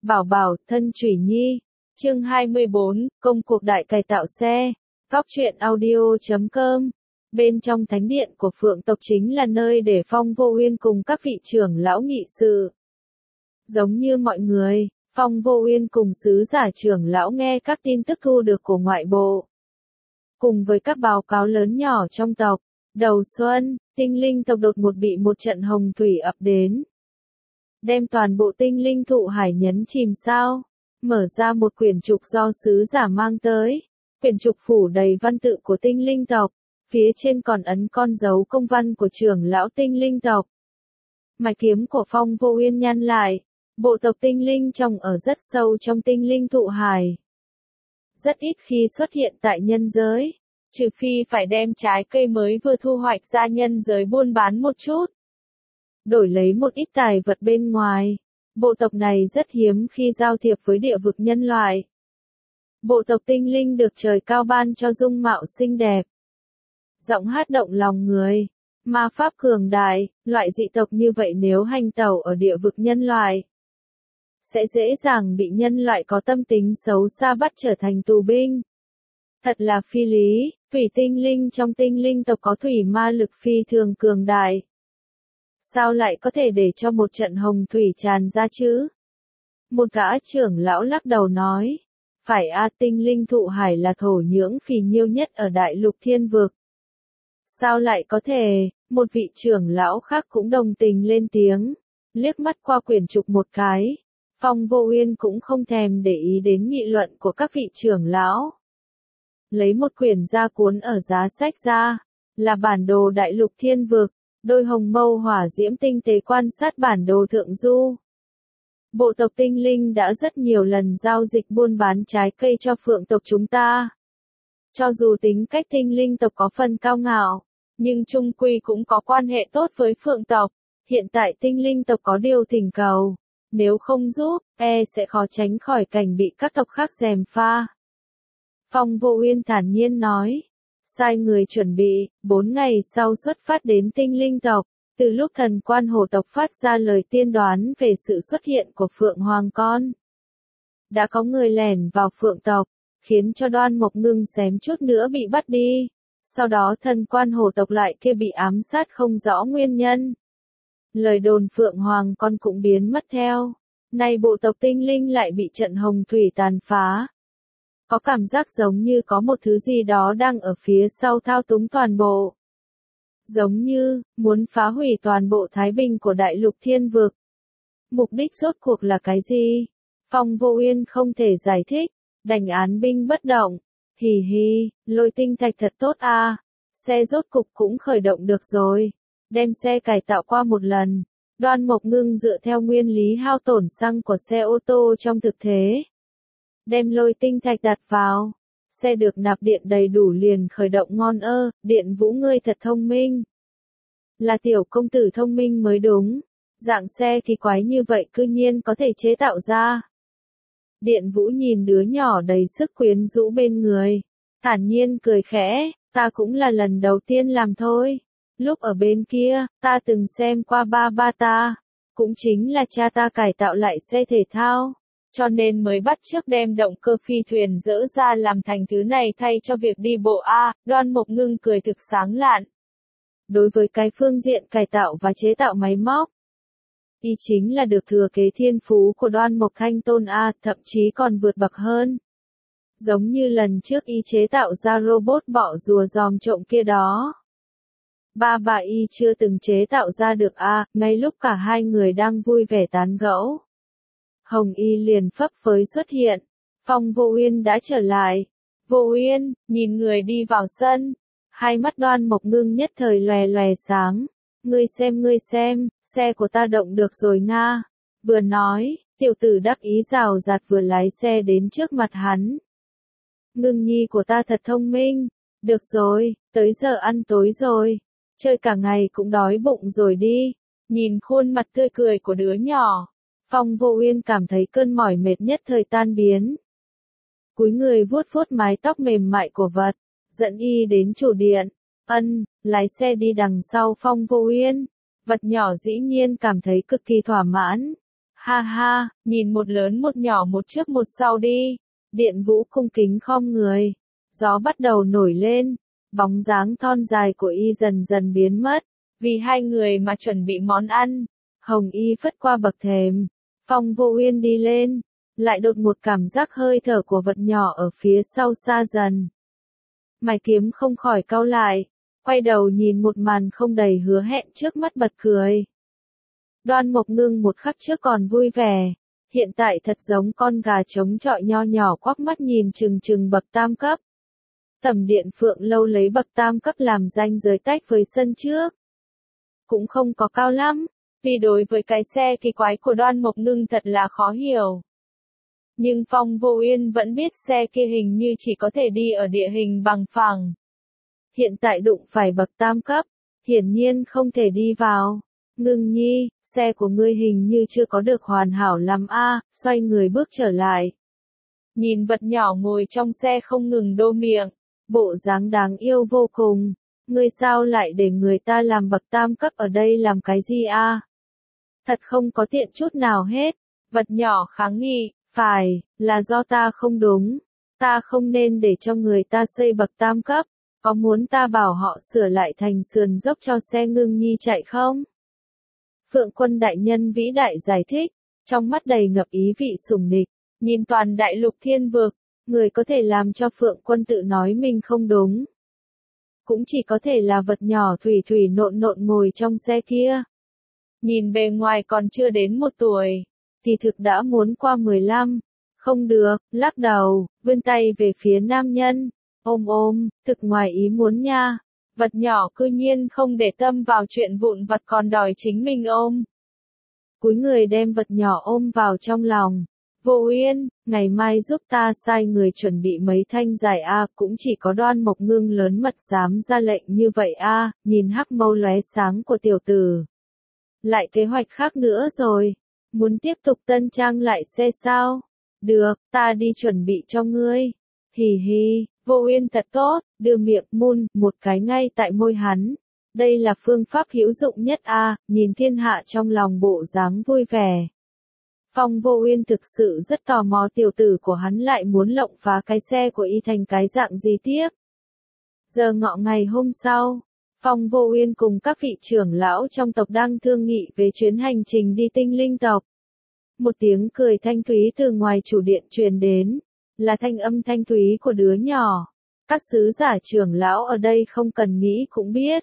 Bảo bảo, thân Chủy Nhi. Chương 24, công cuộc đại cải tạo xe. Góc truyện audio.com. Bên trong thánh điện của Phượng tộc chính là nơi để Phong Vô Uyên cùng các vị trưởng lão nghị sự. Giống như mọi người, Phong Vô Uyên cùng sứ giả trưởng lão nghe các tin tức thu được của ngoại bộ. Cùng với các báo cáo lớn nhỏ trong tộc, đầu xuân, tinh linh tộc đột ngột bị một trận hồng thủy ập đến. Đem toàn bộ tinh linh thụ hải nhấn chìm sao, mở ra một quyển trục do sứ giả mang tới. Quyển trục phủ đầy văn tự của tinh linh tộc, phía trên còn ấn con dấu công văn của trưởng lão tinh linh tộc. Mạch kiếm của Phong Vô Uyên nhăn lại, bộ tộc tinh linh trồng ở rất sâu trong tinh linh thụ hải. Rất ít khi xuất hiện tại nhân giới, trừ phi phải đem trái cây mới vừa thu hoạch ra nhân giới buôn bán một chút. Đổi lấy một ít tài vật bên ngoài, bộ tộc này rất hiếm khi giao thiệp với địa vực nhân loại. Bộ tộc tinh linh được trời cao ban cho dung mạo xinh đẹp, giọng hát động lòng người, ma pháp cường đại, loại dị tộc như vậy nếu hành tẩu ở địa vực nhân loại, sẽ dễ dàng bị nhân loại có tâm tính xấu xa bắt trở thành tù binh. Thật là phi lý, thủy tinh linh trong tinh linh tộc có thủy ma lực phi thường cường đại. Sao lại có thể để cho một trận hồng thủy tràn ra chứ? Một gã trưởng lão lắc đầu nói. Phải tinh linh thụ hải là thổ nhưỡng phì nhiêu nhất ở đại lục thiên vực. Sao lại có thể? Một vị trưởng lão khác cũng đồng tình lên tiếng. Liếc mắt qua quyển trục một cái. Phong Vô Uyên cũng không thèm để ý đến nghị luận của các vị trưởng lão. Lấy một quyển ra cuốn ở giá sách ra. Là bản đồ đại lục thiên vực. Đôi hồng mâu hỏa diễm tinh tế quan sát bản đồ thượng du. Bộ tộc tinh linh đã rất nhiều lần giao dịch buôn bán trái cây cho Phượng tộc chúng ta. Cho dù tính cách tinh linh tộc có phần cao ngạo, nhưng chung quy cũng có quan hệ tốt với Phượng tộc. Hiện tại tinh linh tộc có điều thỉnh cầu, nếu không giúp, sẽ khó tránh khỏi cảnh bị các tộc khác gièm pha. Phong Vô Uyên thản nhiên nói. Sai người chuẩn bị, 4 ngày sau xuất phát đến tinh linh tộc, từ lúc thần quan hổ tộc phát ra lời tiên đoán về sự xuất hiện của Phượng Hoàng con. Đã có người lẻn vào Phượng tộc, khiến cho Đoan Mộc Ngưng xém chút nữa bị bắt đi. Sau đó thần quan hổ tộc lại kia bị ám sát không rõ nguyên nhân. Lời đồn Phượng Hoàng con cũng biến mất theo. Nay bộ tộc tinh linh lại bị trận hồng thủy tàn phá. Có cảm giác giống như có một thứ gì đó đang ở phía sau thao túng toàn bộ. Giống như, muốn phá hủy toàn bộ thái bình của đại lục thiên vực. Mục đích rốt cuộc là cái gì? Phong Vô Uyên không thể giải thích, đành án binh bất động. Hì hì, lôi tinh thạch thật tốt xe rốt cục cũng khởi động được rồi. Đem xe cải tạo qua một lần. Đoan Mộc Ngưng dựa theo nguyên lý hao tổn xăng của xe ô tô trong thực thế. Đem lôi tinh thạch đặt vào. Xe được nạp điện đầy đủ liền khởi động ngon Điện Vũ ngươi thật thông minh. Là tiểu công tử thông minh mới đúng. Dạng xe kỳ quái như vậy cư nhiên có thể chế tạo ra. Điện Vũ nhìn đứa nhỏ đầy sức quyến rũ bên người. Thản nhiên cười khẽ, ta cũng là lần đầu tiên làm thôi. Lúc ở bên kia, ta từng xem qua ba ta. Cũng chính là cha ta cải tạo lại xe thể thao. Cho nên mới bắt chước đem động cơ phi thuyền dỡ ra làm thành thứ này thay cho việc đi bộ Đoan Mộc Ngưng cười thực sáng lạn. Đối với cái phương diện cải tạo và chế tạo máy móc, y chính là được thừa kế thiên phú của Đoan Mộc Thanh Tôn thậm chí còn vượt bậc hơn. Giống như lần trước y chế tạo ra robot bọ rùa giòm trộm kia đó. Bà y chưa từng chế tạo ra được ngay lúc cả hai người đang vui vẻ tán gẫu. Hồng Y liền phấp phới xuất hiện. Phong Vô Uyên đã trở lại. Vô Uyên, nhìn người đi vào sân. Hai mắt Đoan Mộc Ngưng nhất thời lòe lòe sáng. Ngươi xem, xe của ta động được rồi nga. Vừa nói, tiểu tử đắc ý rào rạt vừa lái xe đến trước mặt hắn. Ngưng nhi của ta thật thông minh. Được rồi, tới giờ ăn tối rồi. Chơi cả ngày cũng đói bụng rồi đi. Nhìn khuôn mặt tươi cười của đứa nhỏ. Phong Vô Uyên cảm thấy cơn mỏi mệt nhất thời tan biến. Cúi người vuốt vuốt mái tóc mềm mại của vật, dẫn y đến chủ điện. Lái xe đi đằng sau Phong Vô Uyên. Vật nhỏ dĩ nhiên cảm thấy cực kỳ thỏa mãn. Ha ha, nhìn một lớn một nhỏ một trước một sau đi. Điện Vũ cung kính khom người. Gió bắt đầu nổi lên. Bóng dáng thon dài của y dần dần biến mất. Vì hai người mà chuẩn bị món ăn. Hồng y phất qua bậc thềm. Phong Vô Uyên đi lên. Lại đột một cảm giác hơi thở của vật nhỏ ở phía sau xa dần. Mày kiếm không khỏi cau lại. Quay đầu nhìn một màn không đầy hứa hẹn trước mắt bật cười. Đoan Mộc Ngưng một khắc trước còn vui vẻ. Hiện tại thật giống con gà trống trọi nho nhỏ quắc mắt nhìn chừng chừng bậc tam cấp. Tầm điện Phượng Lâu lấy bậc tam cấp làm ranh giới tách với sân trước. Cũng không có cao lắm, vì đối với cái xe kỳ quái của Đoan Mộc Ngưng thật là khó hiểu. Nhưng Phong Vô Uyên vẫn biết xe kia hình như chỉ có thể đi ở địa hình bằng phẳng. Hiện tại đụng phải bậc tam cấp, hiển nhiên không thể đi vào. Ngưng nhi, xe của ngươi hình như chưa có được hoàn hảo lắm a, xoay người bước trở lại. Nhìn vật nhỏ ngồi trong xe không ngừng đô miệng, bộ dáng đáng yêu vô cùng. Ngươi sao lại để người ta làm bậc tam cấp ở đây làm cái gì a? Thật không có tiện chút nào hết. Vật nhỏ kháng nghị, phải, là do ta không đúng. Ta không nên để cho người ta xây bậc tam cấp. Có muốn ta bảo họ sửa lại thành sườn dốc cho xe Ngưng nhi chạy không? Phượng Quân đại nhân vĩ đại giải thích, trong mắt đầy ngập ý vị sủng nịch, nhìn toàn đại lục thiên vực, người có thể làm cho Phượng Quân tự nói mình không đúng. Cũng chỉ có thể là vật nhỏ thủy thủy nộn nộn ngồi trong xe kia. Nhìn bề ngoài còn chưa đến 1 tuổi, thì thực đã muốn qua 15. Không được, lắc đầu, vươn tay về phía nam nhân. Ôm, thực ngoài ý muốn nha. Vật nhỏ cư nhiên không để tâm vào chuyện vụn vặt còn đòi chính mình ôm. Cúi người đem vật nhỏ ôm vào trong lòng. Vô Uyên, ngày mai giúp ta sai người chuẩn bị mấy thanh giải a, cũng chỉ có Đoan Mộc Ngưng lớn mật dám ra lệnh như vậy a, nhìn hắc mâu lóe sáng của tiểu tử. Lại kế hoạch khác nữa rồi, muốn tiếp tục tân trang lại xe sao? Được, ta đi chuẩn bị cho ngươi. Hì hì, Vô Uyên thật tốt, đưa miệng mun một cái ngay tại môi hắn. Đây là phương pháp hữu dụng nhất a, nhìn thiên hạ trong lòng bộ dáng vui vẻ. Phong Vô Uyên thực sự rất tò mò tiểu tử của hắn lại muốn lộng phá cái xe của y thành cái dạng gì tiếp. Giờ ngọ ngày hôm sau, Phong Vô Uyên cùng các vị trưởng lão trong tộc đang thương nghị về chuyến hành trình đi Tinh Linh tộc. Một tiếng cười thanh thúy từ ngoài chủ điện truyền đến, là thanh âm thanh thúy của đứa nhỏ. Các sứ giả trưởng lão ở đây không cần nghĩ cũng biết.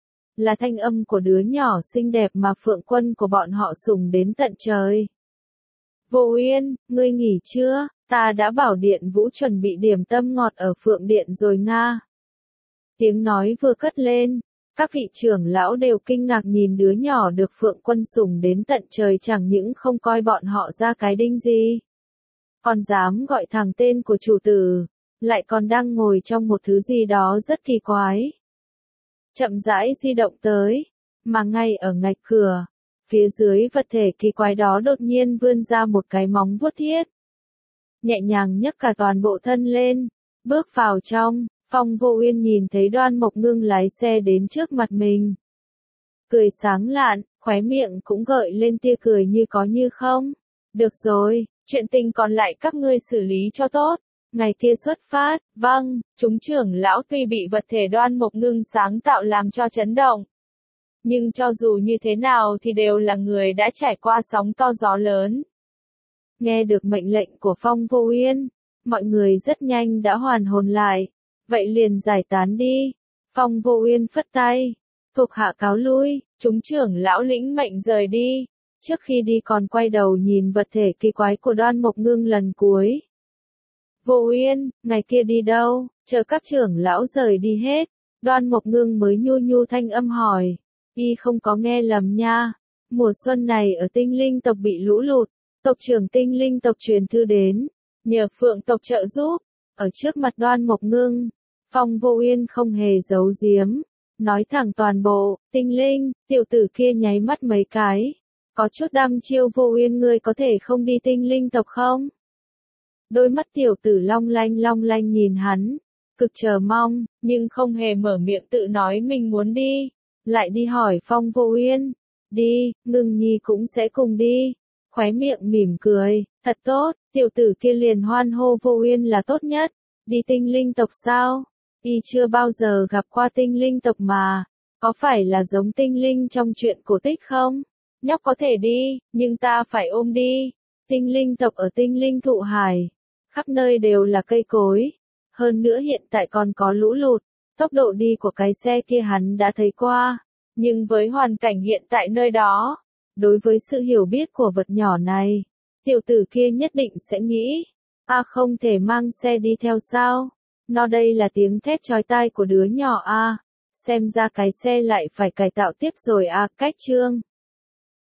Là thanh âm của đứa nhỏ xinh đẹp mà Phượng Quân của bọn họ sùng đến tận trời. Vô Uyên, ngươi nghỉ chưa? Ta đã bảo Điện Vũ chuẩn bị điểm tâm ngọt ở Phượng Điện rồi nga. Tiếng nói vừa cất lên, các vị trưởng lão đều kinh ngạc nhìn đứa nhỏ được Phượng Quân sủng đến tận trời, chẳng những không coi bọn họ ra cái đinh gì. Còn dám gọi thẳng tên của chủ tử, lại còn đang ngồi trong một thứ gì đó rất kỳ quái. Chậm rãi di động tới, mà ngay ở ngạch cửa, phía dưới vật thể kỳ quái đó đột nhiên vươn ra một cái móng vuốt thiết. Nhẹ nhàng nhấc cả toàn bộ thân lên, bước vào trong. Phong Vô Uyên nhìn thấy Đoan Mộc Ngưng lái xe đến trước mặt mình. Cười sáng lạn, khóe miệng cũng gợi lên tia cười như có như không. Được rồi, chuyện tình còn lại các ngươi xử lý cho tốt. Ngày kia xuất phát, vâng, chúng trưởng lão tuy bị vật thể Đoan Mộc Ngưng sáng tạo làm cho chấn động. Nhưng cho dù như thế nào thì đều là người đã trải qua sóng to gió lớn. Nghe được mệnh lệnh của Phong Vô Uyên, mọi người rất nhanh đã hoàn hồn lại. Vậy liền giải tán đi. Phong Vô Uyên phất tay. Thuộc hạ cáo lui, chúng trưởng lão lĩnh mệnh rời đi. Trước khi đi còn quay đầu nhìn vật thể kỳ quái của Đoan Mộc Ngưng lần cuối. Vô Uyên, ngày kia đi đâu? Chờ các trưởng lão rời đi hết. Đoan Mộc Ngưng mới nhu nhu thanh âm hỏi. Y không có nghe lầm nha. Mùa xuân này ở Tinh Linh tộc bị lũ lụt. Tộc trưởng Tinh Linh tộc truyền thư đến. Nhờ Phượng tộc trợ giúp. Ở trước mặt Đoan Mộc Ngưng, Phong Vô Uyên không hề giấu giếm, nói thẳng toàn bộ. Tinh Linh, tiểu tử kia nháy mắt mấy cái, có chút đăm chiêu. Vô Uyên, ngươi có thể không đi Tinh Linh tộc không? Đôi mắt tiểu tử long lanh nhìn hắn, cực chờ mong, nhưng không hề mở miệng tự nói mình muốn đi. Lại đi hỏi Phong Vô Uyên, đi, Ngưng nhi cũng sẽ cùng đi. khóe miệng mỉm cười, thật tốt, tiểu tử kia liền hoan hô Vô Uyên là tốt nhất. Đi tinh linh tộc sao? Y chưa bao giờ gặp qua tinh linh tộc mà. Có phải là giống tinh linh trong truyện cổ tích không? Nhóc có thể đi, nhưng ta phải ôm đi. Tinh linh tộc ở tinh linh thụ hải. Khắp nơi đều là cây cối. Hơn nữa hiện tại còn có lũ lụt. Tốc độ đi của cái xe kia hắn đã thấy qua. Nhưng với hoàn cảnh hiện tại nơi đó, đối với sự hiểu biết của vật nhỏ này, tiểu tử kia nhất định sẽ nghĩ, không thể mang xe đi theo sao? Nó đây là tiếng thét chói tai của đứa nhỏ xem ra cái xe lại phải cải tạo tiếp rồi cách chương.